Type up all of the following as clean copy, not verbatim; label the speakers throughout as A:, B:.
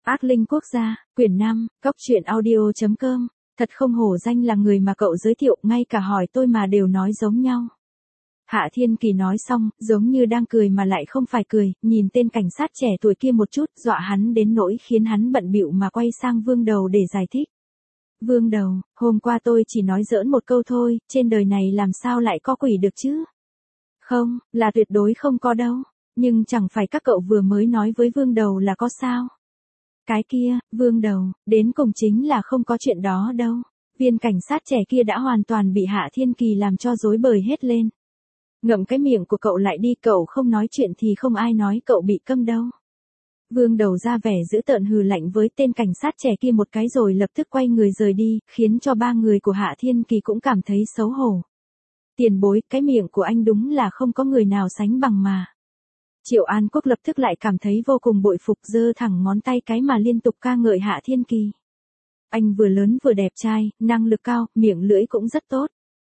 A: Ác linh quốc gia, quyển 5, cóc truyện audio.com. Thật không hổ danh là người mà cậu giới thiệu, ngay cả hỏi tôi mà đều nói giống nhau. Hạ Thiên Kỳ nói xong, giống như đang cười mà lại không phải cười, nhìn tên cảnh sát trẻ tuổi kia một chút, dọa hắn đến nỗi khiến hắn bận bịu mà quay sang Vương Đầu để giải thích. Vương Đầu, hôm qua tôi chỉ nói giỡn một câu thôi, trên đời này làm sao lại có quỷ được chứ? Không, là tuyệt đối không có đâu, nhưng chẳng phải các cậu vừa mới nói với Vương Đầu là có sao? Cái kia, Vương Đầu, đến cùng chính là không có chuyện đó đâu. Viên cảnh sát trẻ kia đã hoàn toàn bị Hạ Thiên Kỳ làm cho rối bời hết lên. Ngậm cái miệng của cậu lại đi, cậu không nói chuyện thì không ai nói cậu bị câm đâu. Vương Đầu ra vẻ dữ tợn hừ lạnh với tên cảnh sát trẻ kia một cái rồi lập tức quay người rời đi, khiến cho ba người của Hạ Thiên Kỳ cũng cảm thấy xấu hổ. Tiền bối, cái miệng của anh đúng là không có người nào sánh bằng mà. Triệu An Quốc lập tức lại cảm thấy vô cùng bội phục, giơ thẳng ngón tay cái mà liên tục ca ngợi Hạ Thiên Kỳ. Anh vừa lớn vừa đẹp trai, năng lực cao, miệng lưỡi cũng rất tốt.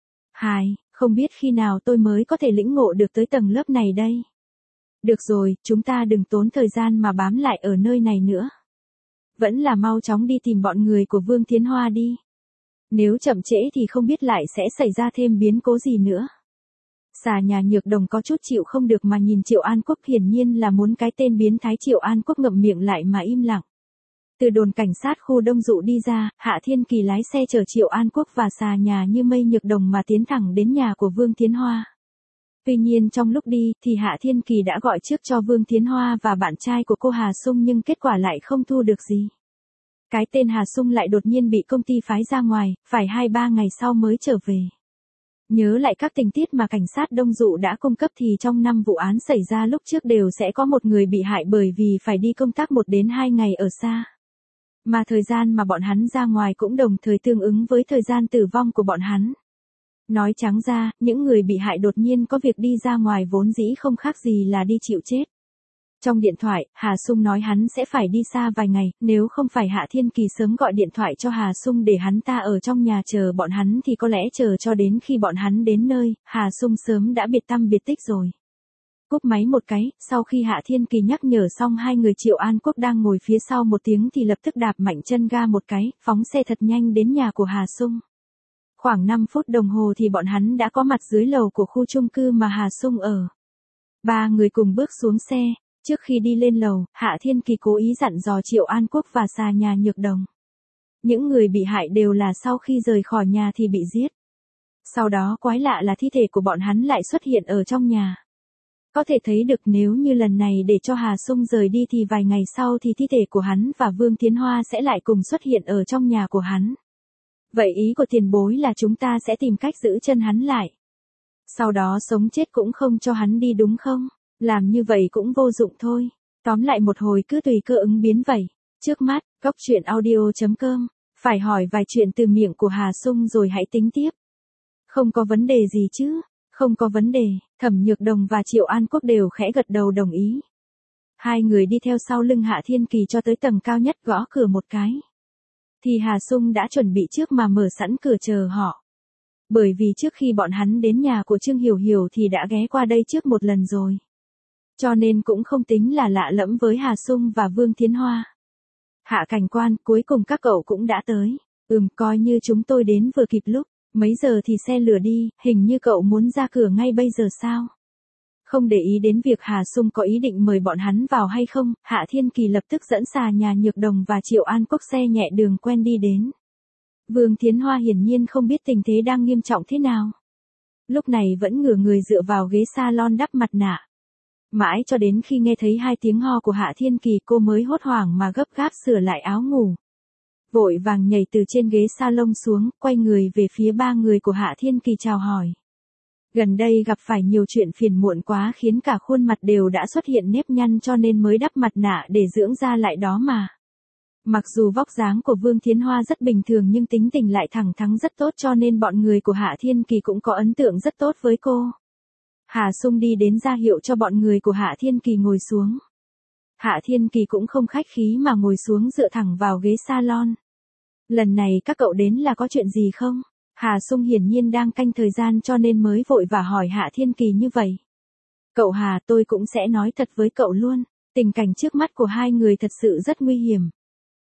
A: Không biết khi nào tôi mới có thể lĩnh ngộ được tới tầng lớp này đây. Được rồi, chúng ta đừng tốn thời gian mà bám lại ở nơi này nữa. Vẫn là mau chóng đi tìm bọn người của Vương Thiến Hoa đi. Nếu chậm trễ thì không biết lại sẽ xảy ra thêm biến cố gì nữa. Xà nhà Nhược Đồng có chút chịu không được mà nhìn Triệu An Quốc, hiển nhiên là muốn cái tên biến thái. Triệu An Quốc ngậm miệng lại mà im lặng. Từ đồn cảnh sát khu Đông Dụ đi ra, Hạ Thiên Kỳ lái xe chở Triệu An Quốc và xà nhà như mây Nhược Đồng mà tiến thẳng đến nhà của Vương Thiến Hoa. Tuy nhiên trong lúc đi thì Hạ Thiên Kỳ đã gọi trước cho Vương Thiến Hoa và bạn trai của cô Hà Sung, nhưng kết quả lại không thu được gì. Cái tên Hà Sung lại đột nhiên bị công ty phái ra ngoài, phải 2-3 ngày sau mới trở về. Nhớ lại các tình tiết mà cảnh sát Đông Dụ đã cung cấp thì trong 5 vụ án xảy ra lúc trước đều sẽ có một người bị hại bởi vì phải đi công tác 1 đến 2 ngày ở xa. Mà thời gian mà bọn hắn ra ngoài cũng đồng thời tương ứng với thời gian tử vong của bọn hắn. Nói trắng ra, những người bị hại đột nhiên có việc đi ra ngoài vốn dĩ không khác gì là đi chịu chết. Trong điện thoại, Hà Sung nói hắn sẽ phải đi xa vài ngày, nếu không phải Hạ Thiên Kỳ sớm gọi điện thoại cho Hà Sung để hắn ta ở trong nhà chờ bọn hắn thì có lẽ chờ cho đến khi bọn hắn đến nơi, Hà Sung sớm đã biệt tăm biệt tích rồi. Cúp máy một cái, sau khi Hạ Thiên Kỳ nhắc nhở xong hai người, Triệu An Quốc đang ngồi phía sau một tiếng thì lập tức đạp mạnh chân ga một cái, phóng xe thật nhanh đến nhà của Hà Sung. Khoảng 5 phút đồng hồ thì bọn hắn đã có mặt dưới lầu của khu chung cư mà Hà Sung ở. Ba người cùng bước xuống xe. Trước khi đi lên lầu, Hạ Thiên Kỳ cố ý dặn dò Triệu An Quốc và xà nhà Nhược Đồng. Những người bị hại đều là sau khi rời khỏi nhà thì bị giết. Sau đó quái lạ là thi thể của bọn hắn lại xuất hiện ở trong nhà. Có thể thấy được nếu như lần này để cho Hà Sung rời đi thì vài ngày sau thì thi thể của hắn và Vương Thiến Hoa sẽ lại cùng xuất hiện ở trong nhà của hắn. Vậy ý của tiền bối là chúng ta sẽ tìm cách giữ chân hắn lại. Sau đó sống chết cũng không cho hắn đi đúng không? Làm như vậy cũng vô dụng thôi. Tóm lại một hồi cứ tùy cơ ứng biến vậy. Trước mắt, cóc truyện audio.com. Phải hỏi vài chuyện từ miệng của Hà Sung rồi hãy tính tiếp. Không có vấn đề gì chứ? Không có vấn đề. Thẩm Nhược Đồng và Triệu An Quốc đều khẽ gật đầu đồng ý. Hai người đi theo sau lưng Hạ Thiên Kỳ cho tới tầng cao nhất, gõ cửa một cái. Thì Hà Sung đã chuẩn bị trước mà mở sẵn cửa chờ họ. Bởi vì trước khi bọn hắn đến nhà của Trương Hiểu Hiểu thì đã ghé qua đây trước một lần rồi. Cho nên cũng không tính là lạ lẫm với Hà Sung và Vương Thiến Hoa. Hạ cảnh quan, cuối cùng các cậu cũng đã tới. Coi như chúng tôi đến vừa kịp lúc. Mấy giờ thì xe lửa đi, hình như cậu muốn ra cửa ngay bây giờ sao? Không để ý đến việc Hà Sung có ý định mời bọn hắn vào hay không, Hạ Thiên Kỳ lập tức dẫn xà nhà Nhược Đồng và Triệu An Quốc xe nhẹ đường quen đi đến. Vương Thiến Hoa hiển nhiên không biết tình thế đang nghiêm trọng thế nào. Lúc này vẫn ngửa người dựa vào ghế salon đắp mặt nạ. Mãi cho đến khi nghe thấy 2 tiếng ho của Hạ Thiên Kỳ cô mới hốt hoảng mà gấp gáp sửa lại áo ngủ. Vội vàng nhảy từ trên ghế salon xuống, quay người về phía ba người của Hạ Thiên Kỳ chào hỏi. Gần đây gặp phải nhiều chuyện phiền muộn quá khiến cả khuôn mặt đều đã xuất hiện nếp nhăn cho nên mới đắp mặt nạ để dưỡng da lại đó mà. Mặc dù vóc dáng của Vương Thiến Hoa rất bình thường nhưng tính tình lại thẳng thắn rất tốt cho nên bọn người của Hạ Thiên Kỳ cũng có ấn tượng rất tốt với cô. Hà Sung đi đến ra hiệu cho bọn người của Hạ Thiên Kỳ ngồi xuống. Hạ Thiên Kỳ cũng không khách khí mà ngồi xuống dựa thẳng vào ghế salon. Lần này các cậu đến là có chuyện gì không? Hà Sung hiển nhiên đang canh thời gian cho nên mới vội và hỏi Hạ Thiên Kỳ như vậy. Cậu Hà, tôi cũng sẽ nói thật với cậu luôn. Tình cảnh trước mắt của hai người thật sự rất nguy hiểm.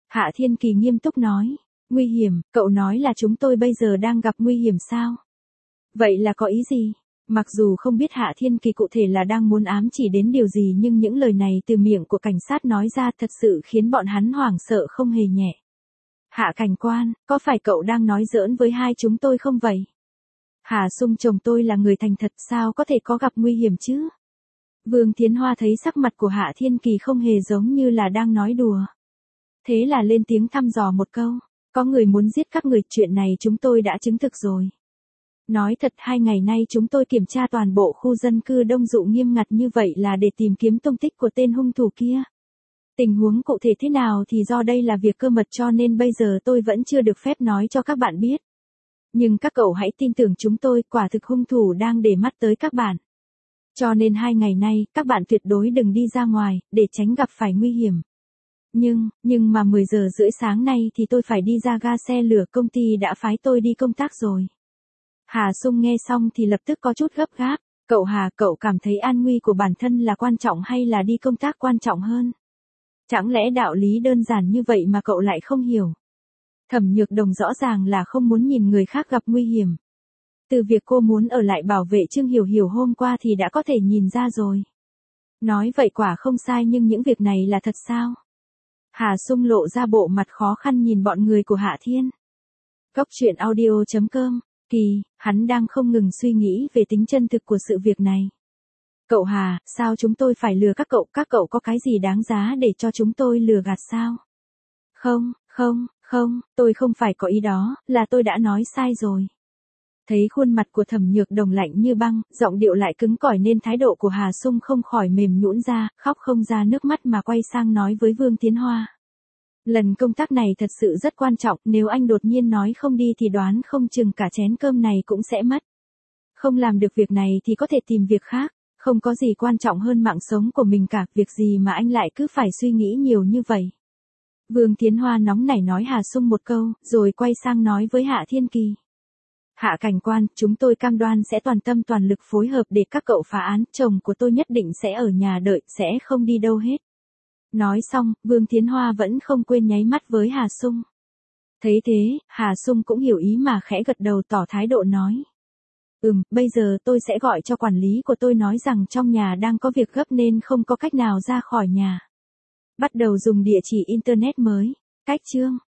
A: Hạ Thiên Kỳ nghiêm túc nói. Nguy hiểm, cậu nói là chúng tôi bây giờ đang gặp nguy hiểm sao? Vậy là có ý gì? Mặc dù không biết Hạ Thiên Kỳ cụ thể là đang muốn ám chỉ đến điều gì nhưng những lời này từ miệng của cảnh sát nói ra thật sự khiến bọn hắn hoảng sợ không hề nhẹ. Hạ cảnh quan, có phải cậu đang nói giỡn với hai chúng tôi không vậy? Hà Sung chồng tôi là người thành thật sao có thể có gặp nguy hiểm chứ? Vương Thiến Hoa thấy sắc mặt của Hạ Thiên Kỳ không hề giống như là đang nói đùa. Thế là lên tiếng thăm dò một câu. Có người muốn giết các người, chuyện này chúng tôi đã chứng thực rồi. Nói thật 2 ngày nay chúng tôi kiểm tra toàn bộ khu dân cư đông dụ nghiêm ngặt như vậy là để tìm kiếm tung tích của tên hung thủ kia. Tình huống cụ thể thế nào thì do đây là việc cơ mật cho nên bây giờ tôi vẫn chưa được phép nói cho các bạn biết. Nhưng các cậu hãy tin tưởng chúng tôi, quả thực hung thủ đang để mắt tới các bạn. Cho nên 2 ngày nay, các bạn tuyệt đối đừng đi ra ngoài, để tránh gặp phải nguy hiểm. Nhưng mà 10 giờ rưỡi sáng nay thì tôi phải đi ra ga xe lửa, công ty đã phái tôi đi công tác rồi. Hà Sung nghe xong thì lập tức có chút gấp gáp. Cậu Hà, cậu cảm thấy an nguy của bản thân là quan trọng hay là đi công tác quan trọng hơn? Chẳng lẽ đạo lý đơn giản như vậy mà cậu lại không hiểu? Thẩm Nhược Đồng rõ ràng là không muốn nhìn người khác gặp nguy hiểm. Từ việc cô muốn ở lại bảo vệ Trương Hiểu Hiểu hôm qua thì đã có thể nhìn ra rồi. Nói vậy quả không sai nhưng những việc này là thật sao? Hà Sung lộ ra bộ mặt khó khăn nhìn bọn người của Hạ Thiên. Góc truyện audio.com. Kỳ, hắn đang không ngừng suy nghĩ về tính chân thực của sự việc này. Cậu Hà, sao chúng tôi phải lừa các cậu có cái gì đáng giá để cho chúng tôi lừa gạt sao? Không, tôi không phải có ý đó, là tôi đã nói sai rồi. Thấy khuôn mặt của Thẩm Nhược Đồng lạnh như băng, giọng điệu lại cứng cỏi nên thái độ của Hà Sung không khỏi mềm nhũn ra, khóc không ra nước mắt mà quay sang nói với Vương Tiến Hoa. Lần công tác này thật sự rất quan trọng, nếu anh đột nhiên nói không đi thì đoán không chừng cả chén cơm này cũng sẽ mất. Không làm được việc này thì có thể tìm việc khác, không có gì quan trọng hơn mạng sống của mình cả, việc gì mà anh lại cứ phải suy nghĩ nhiều như vậy. Vương Tiến Hoa nóng nảy nói Hà Sung một câu, rồi quay sang nói với Hạ Thiên Kỳ. Hạ cảnh quan, chúng tôi cam đoan sẽ toàn tâm toàn lực phối hợp để các cậu phá án, chồng của tôi nhất định sẽ ở nhà đợi, sẽ không đi đâu hết. Nói xong, Vương Tiến Hoa vẫn không quên nháy mắt với Hà Sung. Thấy thế, Hà Sung cũng hiểu ý mà khẽ gật đầu tỏ thái độ nói. Bây giờ tôi sẽ gọi cho quản lý của tôi nói rằng trong nhà đang có việc gấp nên không có cách nào ra khỏi nhà. Bắt đầu dùng địa chỉ internet mới. Cách chương